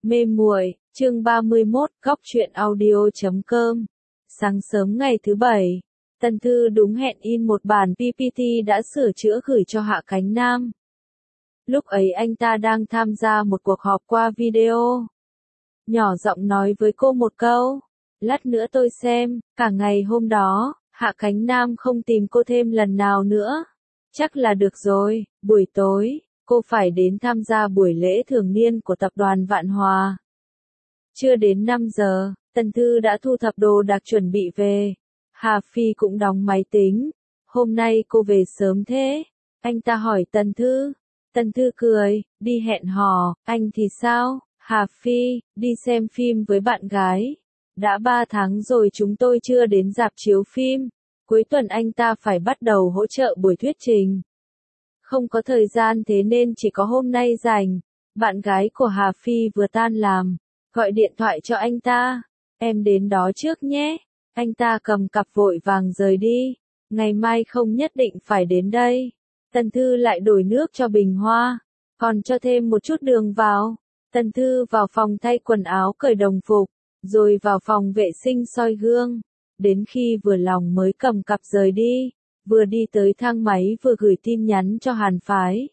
Mê muội, chương 31, góc truyện audio.com. Sáng sớm ngày thứ Bảy, Tần Thư đúng hẹn in một bản PPT đã sửa chữa gửi cho Hạ Cánh Nam. Lúc ấy anh ta đang tham gia một cuộc họp qua video. Nhỏ giọng nói với cô một câu, lát nữa tôi xem. Cả ngày hôm đó, Hạ Cánh Nam không tìm cô thêm lần nào nữa. Chắc là được rồi. Buổi tối, cô phải đến tham gia buổi lễ thường niên của tập đoàn Vạn Hòa. Chưa đến 5 giờ, Tần Thư đã thu thập đồ đạc chuẩn bị về. Hà Phi cũng đóng máy tính. Hôm nay cô về sớm thế? Anh ta hỏi Tần Thư. Tần Thư cười, đi hẹn hò. Anh thì sao? Hà Phi, đi xem phim với bạn gái. Đã 3 tháng rồi chúng tôi chưa đến rạp chiếu phim. Cuối tuần anh ta phải bắt đầu hỗ trợ buổi thuyết trình. Không có thời gian thế nên chỉ có hôm nay rảnh. Bạn gái của Hà Phi vừa tan làm, gọi điện thoại cho anh ta. Em đến đó trước nhé. Anh ta cầm cặp vội vàng rời đi. Ngày mai không nhất định phải đến đây. Tần Thư lại đổi nước cho bình hoa, còn cho thêm một chút đường vào. Tần Thư vào phòng thay quần áo cởi đồng phục, rồi vào phòng vệ sinh soi gương. Đến khi vừa lòng mới cầm cặp rời đi, vừa đi tới thang máy vừa gửi tin nhắn cho Hàn Phái.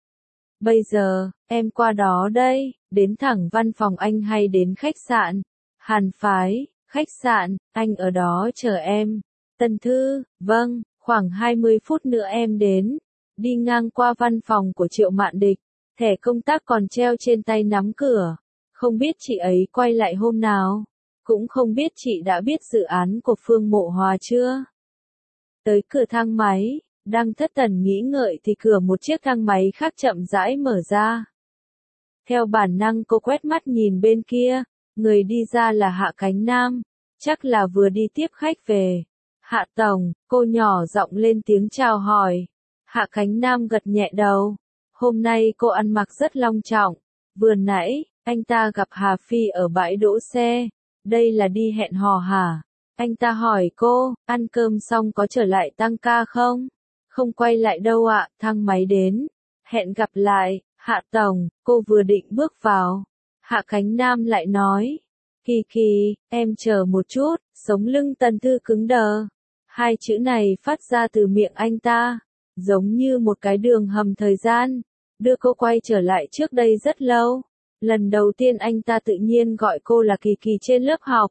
Bây giờ, em qua đó đây, đến thẳng văn phòng anh hay đến khách sạn? Hàn Phái, khách sạn, anh ở đó chờ em. Tần Thư, vâng, khoảng 20 phút nữa em đến. Đi ngang qua văn phòng của Triệu Mạn Địch, thẻ công tác còn treo trên tay nắm cửa. Không biết chị ấy quay lại hôm nào, cũng không biết chị đã biết dự án của Phương Mộ Hòa chưa. Tới cửa thang máy, đang thất thần nghĩ ngợi thì cửa một chiếc thang máy khác chậm rãi mở ra. Theo bản năng cô quét mắt nhìn bên kia, người đi ra là Hạ Cánh Nam, chắc là vừa đi tiếp khách về. Hạ Tổng, cô nhỏ giọng lên tiếng chào hỏi. Hạ Cánh Nam gật nhẹ đầu. Hôm nay cô ăn mặc rất long trọng. Vừa nãy, anh ta gặp Hà Phi ở bãi đỗ xe. Đây là đi hẹn hò hả? Anh ta hỏi cô, ăn cơm xong có trở lại tăng ca không? Không quay lại đâu ạ, thang máy đến. Hẹn gặp lại, Hạ Tổng. Cô vừa định bước vào, Hạ Cánh Nam lại nói. Kỳ kỳ, em chờ một chút. Sống lưng Tần Thư cứng đờ. Hai chữ này phát ra từ miệng anh ta, giống như một cái đường hầm thời gian, đưa cô quay trở lại trước đây rất lâu. Lần đầu tiên anh ta tự nhiên gọi cô là Kỳ Kỳ trên lớp học.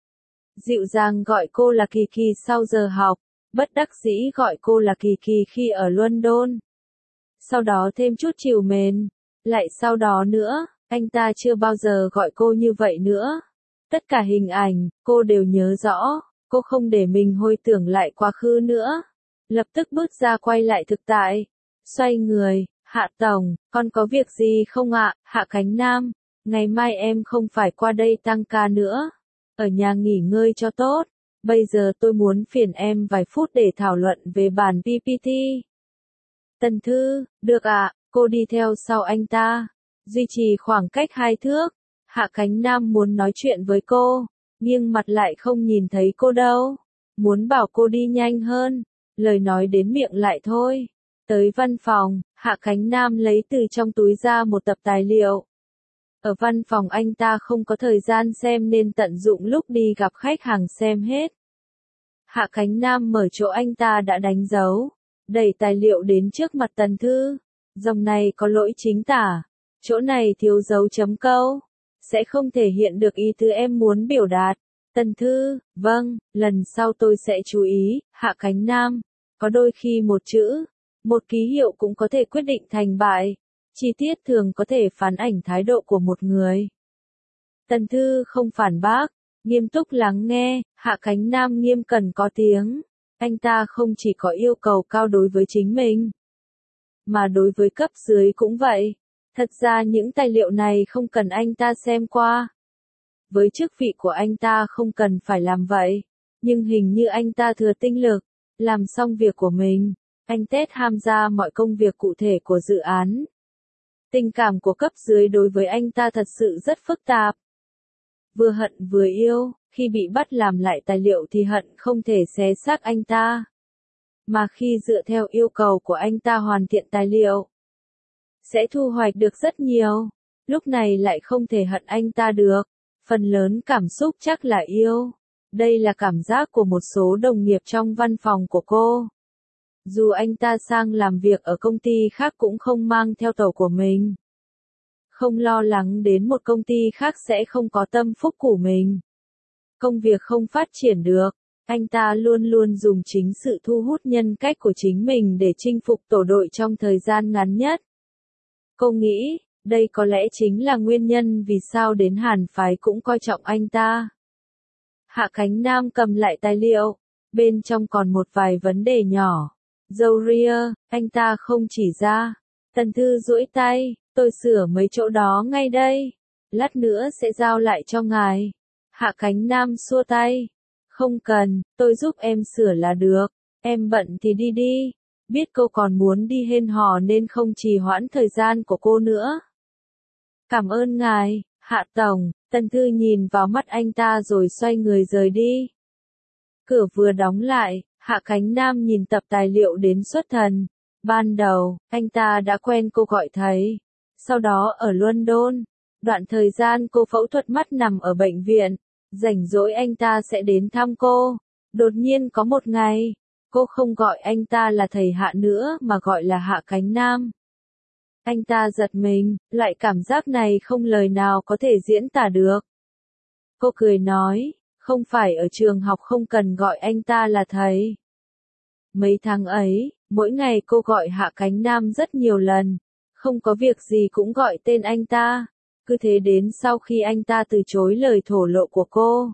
Dịu dàng gọi cô là Kỳ Kỳ sau giờ học, bất đắc dĩ gọi cô là Kỳ Kỳ khi ở London. Sau đó thêm chút trìu mến, lại sau đó nữa, anh ta chưa bao giờ gọi cô như vậy nữa. Tất cả hình ảnh, cô đều nhớ rõ, cô không để mình hồi tưởng lại quá khứ nữa. Lập tức bước ra quay lại thực tại. Xoay người, Hạ Tổng, con có việc gì không ạ? Hạ Cánh Nam, ngày mai em không phải qua đây tăng ca nữa. Ở nhà nghỉ ngơi cho tốt. Bây giờ tôi muốn phiền em vài phút để thảo luận về bản PPT. Tần Thư, được ạ, cô đi theo sau anh ta. Duy trì khoảng cách 2 thước. Hạ Cánh Nam muốn nói chuyện với cô, nghiêng mặt lại không nhìn thấy cô đâu. Muốn bảo cô đi nhanh hơn, lời nói đến miệng lại thôi. Tới văn phòng, Hạ Cánh Nam lấy từ trong túi ra một tập tài liệu. Ở văn phòng anh ta không có thời gian xem nên tận dụng lúc đi gặp khách hàng xem hết. Hạ Cánh Nam mở chỗ anh ta đã đánh dấu, đẩy tài liệu đến trước mặt Tần Thư. Dòng này có lỗi chính tả, chỗ này thiếu dấu chấm câu, sẽ không thể hiện được ý tứ em muốn biểu đạt. Tần Thư, vâng, lần sau tôi sẽ chú ý. Hạ Cánh Nam, có đôi khi một chữ, một ký hiệu cũng có thể quyết định thành bại. Chi tiết thường có thể phán ảnh thái độ của một người. Tần Thư không phản bác, nghiêm túc lắng nghe. Hạ Cánh Nam nghiêm cẩn có tiếng. Anh ta không chỉ có yêu cầu cao đối với chính mình, mà đối với cấp dưới cũng vậy. Thật ra những tài liệu này không cần anh ta xem qua. Với chức vị của anh ta không cần phải làm vậy. Nhưng hình như anh ta thừa tinh lực, làm xong việc của mình. Anh Tết tham gia mọi công việc cụ thể của dự án. Tình cảm của cấp dưới đối với anh ta thật sự rất phức tạp. Vừa hận vừa yêu, khi bị bắt làm lại tài liệu thì hận không thể xé xác anh ta. Mà khi dựa theo yêu cầu của anh ta hoàn thiện tài liệu, sẽ thu hoạch được rất nhiều. lúc này lại không thể hận anh ta được. Phần lớn cảm xúc chắc là yêu. Đây là cảm giác của một số đồng nghiệp trong văn phòng của cô. Dù anh ta sang làm việc ở công ty khác cũng không mang theo tàu của mình. Không lo lắng đến một công ty khác sẽ không có tâm phúc của mình. Công việc không phát triển được. Anh ta luôn luôn dùng chính sự thu hút nhân cách của chính mình để chinh phục tổ đội trong thời gian ngắn nhất. Cô nghĩ, đây có lẽ chính là nguyên nhân vì sao đến Hàn Phái cũng coi trọng anh ta. Hạ Khánh Nam cầm lại tài liệu, bên trong còn một vài vấn đề nhỏ. Dâu ria, anh ta không chỉ ra. Tần Thư duỗi tay, tôi sửa mấy chỗ đó ngay đây. Lát nữa sẽ giao lại cho ngài. Hạ Khánh Nam xua tay. Không cần, tôi giúp em sửa là được. Em bận thì đi đi. Biết cô còn muốn đi hẹn hò nên không trì hoãn thời gian của cô nữa. Cảm ơn ngài, Hạ Tổng. Tần Thư nhìn vào mắt anh ta rồi xoay người rời đi. Cửa vừa đóng lại, Hạ Khánh Nam nhìn tập tài liệu đến xuất thần. Ban đầu, anh ta đã quen cô gọi thầy. Sau đó ở London, đoạn thời gian cô phẫu thuật mắt nằm ở bệnh viện, rảnh rỗi anh ta sẽ đến thăm cô. Đột nhiên có một ngày, cô không gọi anh ta là thầy Hạ nữa mà gọi là Hạ Khánh Nam. Anh ta giật mình, loại cảm giác này không lời nào có thể diễn tả được. Cô cười nói, không phải ở trường học không cần gọi anh ta là thầy. Mấy tháng ấy, mỗi ngày cô gọi Hạ Khánh Nam rất nhiều lần, không có việc gì cũng gọi tên anh ta. Cứ thế đến sau khi anh ta từ chối lời thổ lộ của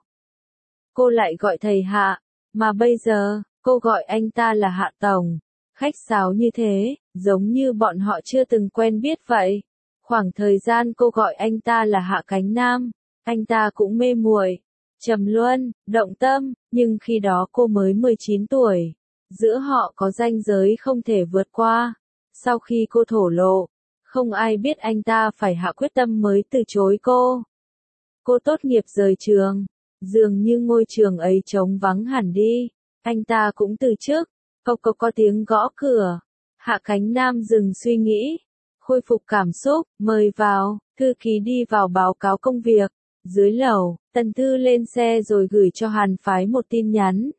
cô lại gọi thầy Hạ, mà bây giờ, cô gọi anh ta là Hạ Tổng. Khách sáo như thế, giống như bọn họ chưa từng quen biết vậy. Khoảng thời gian cô gọi anh ta là Hạ Khánh Nam, anh ta cũng mê muội, trầm luân, động tâm, nhưng khi đó cô mới 19 tuổi. Giữa họ có ranh giới không thể vượt qua. Sau khi cô thổ lộ, không ai biết anh ta phải hạ quyết tâm mới từ chối cô. Cô tốt nghiệp rời trường, dường như ngôi trường ấy trống vắng hẳn đi. Anh ta cũng từ chức. Có tiếng gõ cửa. Hạ Khánh Nam dừng suy nghĩ, khôi phục cảm xúc, mời vào. Thư ký đi vào báo cáo công việc. Dưới lầu, Tần Thư lên xe rồi gửi cho Hàn Phái một tin nhắn.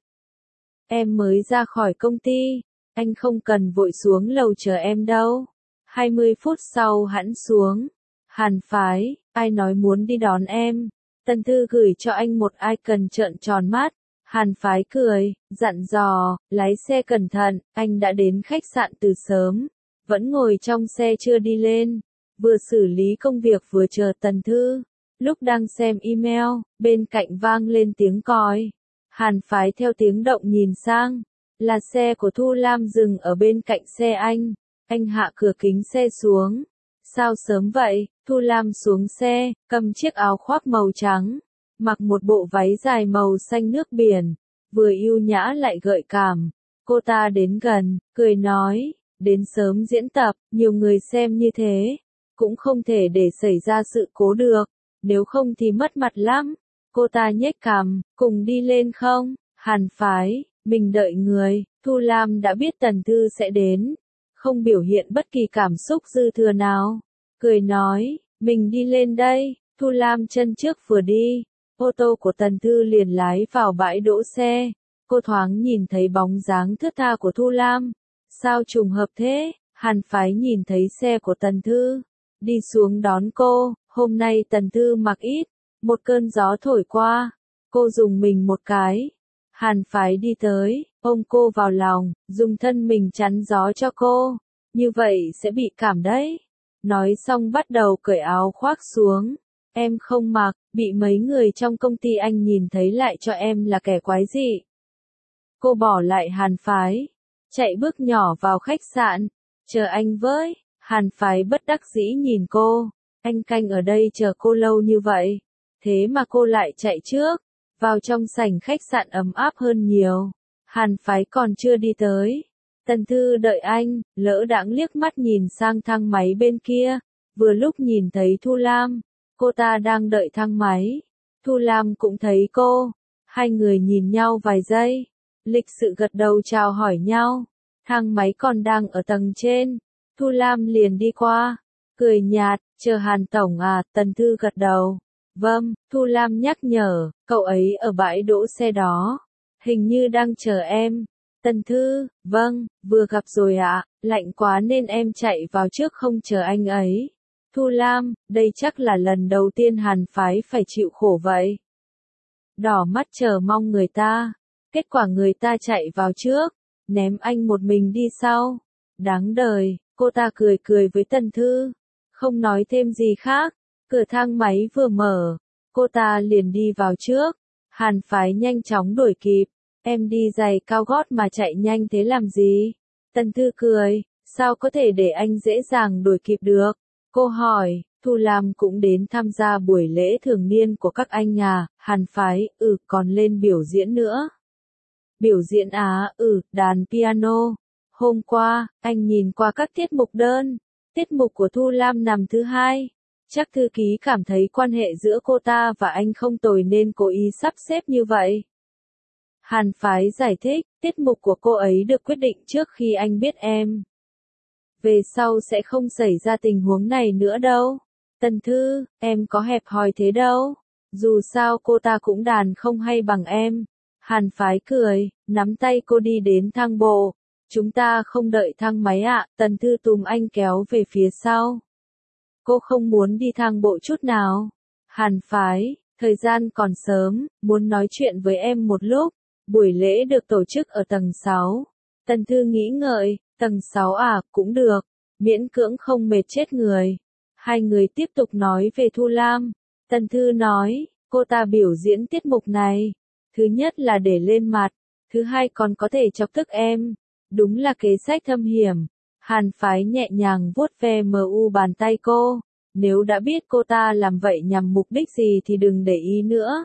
Em mới ra khỏi công ty, anh không cần vội xuống lầu chờ em đâu. 20 phút sau hẵng xuống. Hàn Phái, ai nói muốn đi đón em? Tần Thư gửi cho anh một icon trợn tròn mắt. Hàn Phái cười, dặn dò, lái xe cẩn thận, anh đã đến khách sạn từ sớm. Vẫn ngồi trong xe chưa đi lên. Vừa xử lý công việc vừa chờ Tần Thư. Lúc đang xem email, bên cạnh vang lên tiếng còi. Hàn Phái theo tiếng động nhìn sang. Là xe của Thu Lam dừng ở bên cạnh xe anh. Anh hạ cửa kính xe xuống. Sao sớm vậy? Thu Lam xuống xe, cầm chiếc áo khoác màu trắng. Mặc một bộ váy dài màu xanh nước biển. Vừa yêu nhã lại gợi cảm. Cô ta đến gần, cười nói. Đến sớm diễn tập, nhiều người xem như thế. Cũng không thể để xảy ra sự cố được. Nếu không thì mất mặt lắm. Cô ta nhếch cằm, cùng đi lên không? Hàn Phái, mình đợi người. Thu Lam đã biết Tần Thư sẽ đến. Không biểu hiện bất kỳ cảm xúc dư thừa nào. Cười nói, mình đi lên đây. Thu Lam chân trước vừa đi. Ô tô của Tần Thư liền lái vào bãi đỗ xe. Cô thoáng nhìn thấy bóng dáng thướt tha của Thu Lam. Sao trùng hợp thế? Hàn Phái nhìn thấy xe của Tần Thư. Đi xuống đón cô. Hôm nay Tần Thư mặc ít. Một cơn gió thổi qua. Cô dùng mình một cái. Hàn Phái đi tới, ôm cô vào lòng, dùng thân mình chắn gió cho cô. Như vậy sẽ bị cảm đấy. Nói xong bắt đầu cởi áo khoác xuống. Em không mặc, bị mấy người trong công ty anh nhìn thấy lại cho em là kẻ quái dị. Cô bỏ lại Hàn Phái. Chạy bước nhỏ vào khách sạn. Chờ anh với. Hàn Phái bất đắc dĩ nhìn cô. Anh canh ở đây chờ cô lâu như vậy. Thế mà cô lại chạy trước. Vào trong sảnh khách sạn ấm áp hơn nhiều. Hàn Phái còn chưa đi tới. Tần Thư đợi anh, lỡ đãng liếc mắt nhìn sang thang máy bên kia. Vừa lúc nhìn thấy Thu Lam. Cô ta đang đợi thang máy. Thu Lam cũng thấy cô. Hai người nhìn nhau vài giây. Lịch sự gật đầu chào hỏi nhau. Thang máy còn đang ở tầng trên. Thu Lam liền đi qua. cười nhạt, chờ Hàn Tổng à, Tần Thư gật đầu. Vâng, Thu Lam nhắc nhở, cậu ấy ở bãi đỗ xe đó. Hình như đang chờ em. Tần Thư, vâng, vừa gặp rồi ạ, lạnh quá nên em chạy vào trước không chờ anh ấy. Thu Lam, đây chắc là lần đầu tiên Hàn phái phải chịu khổ vậy. Đỏ mắt chờ mong người ta. Kết quả người ta chạy vào trước, ném anh một mình đi sau. Đáng đời, cô ta cười cười với Tần Thư. Không nói thêm gì khác, cửa thang máy vừa mở, cô ta liền đi vào trước. Hàn phái nhanh chóng đuổi kịp. Em đi giày cao gót mà chạy nhanh thế làm gì? Tần Thư cười, sao có thể để anh dễ dàng đuổi kịp được? Cô hỏi, Thu Lam cũng đến tham gia buổi lễ thường niên của các anh à? Hàn phái, còn lên biểu diễn nữa. Biểu diễn á, đàn piano. Hôm qua, anh nhìn qua các tiết mục đơn. Tiết mục của Thu Lam nằm thứ hai. Chắc thư ký cảm thấy quan hệ giữa cô ta và anh không tồi nên cố ý sắp xếp như vậy. Hàn phái giải thích, tiết mục của cô ấy được quyết định trước khi anh biết em. Về sau sẽ không xảy ra tình huống này nữa đâu. Tần Thư, em có hẹp hòi thế đâu. Dù sao cô ta cũng đàn không hay bằng em. Hàn phái cười, nắm tay cô đi đến thang bộ. Chúng ta không đợi thang máy ạ, Tần Thư túm anh kéo về phía sau. Cô không muốn đi thang bộ chút nào. Hàn phái, thời gian còn sớm, muốn nói chuyện với em một lúc. Buổi lễ được tổ chức ở tầng 6. Tần Thư nghĩ ngợi, tầng 6 à, cũng được, miễn cưỡng không mệt chết người. Hai người tiếp tục nói về Thu Lam. Tần Thư nói, cô ta biểu diễn tiết mục này. Thứ nhất là để lên mặt, thứ hai còn có thể chọc tức em. Đúng là kế sách thâm hiểm. Hàn phái nhẹ nhàng vuốt ve bàn tay cô. Nếu đã biết cô ta làm vậy nhằm mục đích gì thì đừng để ý nữa.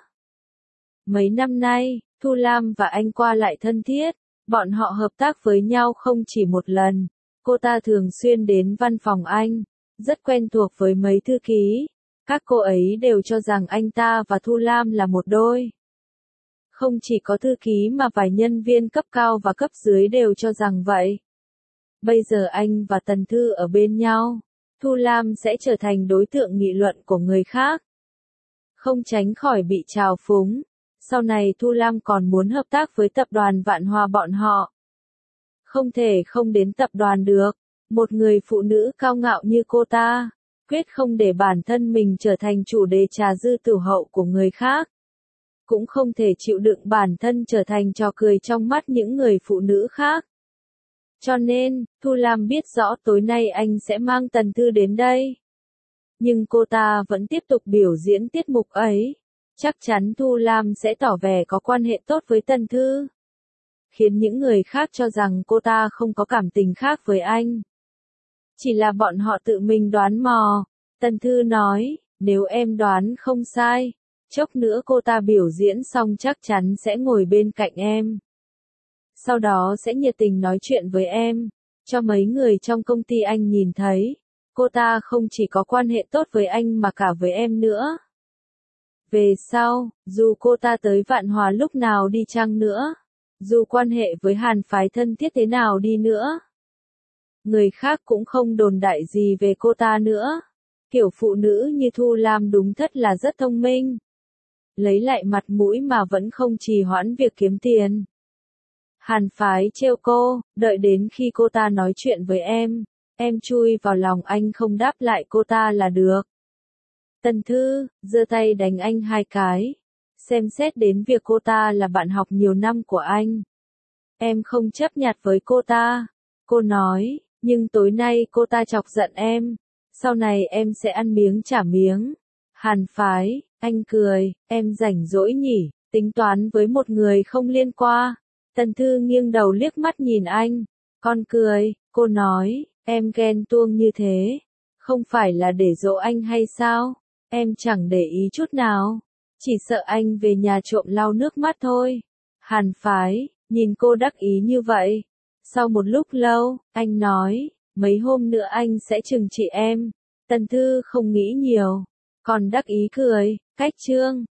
Mấy năm nay, Thu Lam và anh qua lại thân thiết, bọn họ hợp tác với nhau không chỉ một lần. Cô ta thường xuyên đến văn phòng anh, rất quen thuộc với mấy thư ký. Các cô ấy đều cho rằng anh ta và Thu Lam là một đôi. Không chỉ có thư ký mà vài nhân viên cấp cao và cấp dưới đều cho rằng vậy. Bây giờ anh và Tần Thư ở bên nhau, Thu Lam sẽ trở thành đối tượng nghị luận của người khác. Không tránh khỏi bị trào phúng. Sau này Thu Lam còn muốn hợp tác với tập đoàn Vạn Hòa bọn họ. Không thể không đến tập đoàn được. Một người phụ nữ cao ngạo như cô ta, quyết không để bản thân mình trở thành chủ đề trà dư tiểu hậu của người khác. Cũng không thể chịu đựng bản thân trở thành trò cười trong mắt những người phụ nữ khác. Cho nên, Thu Lam biết rõ tối nay anh sẽ mang Tần Thư đến đây. Nhưng cô ta vẫn tiếp tục biểu diễn tiết mục ấy. Chắc chắn Thu Lam sẽ tỏ vẻ có quan hệ tốt với Tần Thư. Khiến những người khác cho rằng cô ta không có cảm tình khác với anh. Chỉ là bọn họ tự mình đoán mò. Tần Thư nói, nếu em đoán không sai, chốc nữa cô ta biểu diễn xong chắc chắn sẽ ngồi bên cạnh em. Sau đó sẽ nhiệt tình nói chuyện với em, cho mấy người trong công ty anh nhìn thấy. Cô ta không chỉ có quan hệ tốt với anh mà cả với em nữa. Về sau, dù cô ta tới Vạn Hòa lúc nào đi chăng nữa, dù quan hệ với Hàn phái thân thiết thế nào đi nữa, người khác cũng không đồn đại gì về cô ta nữa. Kiểu phụ nữ như Thu Lam đúng thật là rất thông minh. Lấy lại mặt mũi mà vẫn không trì hoãn việc kiếm tiền. Hàn phái trêu cô, đợi đến khi cô ta nói chuyện với em chui vào lòng anh không đáp lại cô ta là được. Tần Thư, giơ tay đánh anh 2 cái. Xem xét đến việc cô ta là bạn học nhiều năm của anh. Em không chấp nhặt với cô ta. Cô nói, nhưng tối nay cô ta chọc giận em. Sau này em sẽ ăn miếng trả miếng. Hàn phái, anh cười, em rảnh rỗi nhỉ, tính toán với một người không liên quan. Tần Thư nghiêng đầu liếc mắt nhìn anh. Con cười, cô nói, em ghen tuông như thế. Không phải là để dỗ anh hay sao? Em chẳng để ý chút nào. Chỉ sợ anh về nhà trộm lau nước mắt thôi. Hàn phái, nhìn cô đắc ý như vậy. Sau một lúc lâu, anh nói, mấy hôm nữa anh sẽ trừng trị em. Tần Thư không nghĩ nhiều. Còn đắc ý cười, cách trương.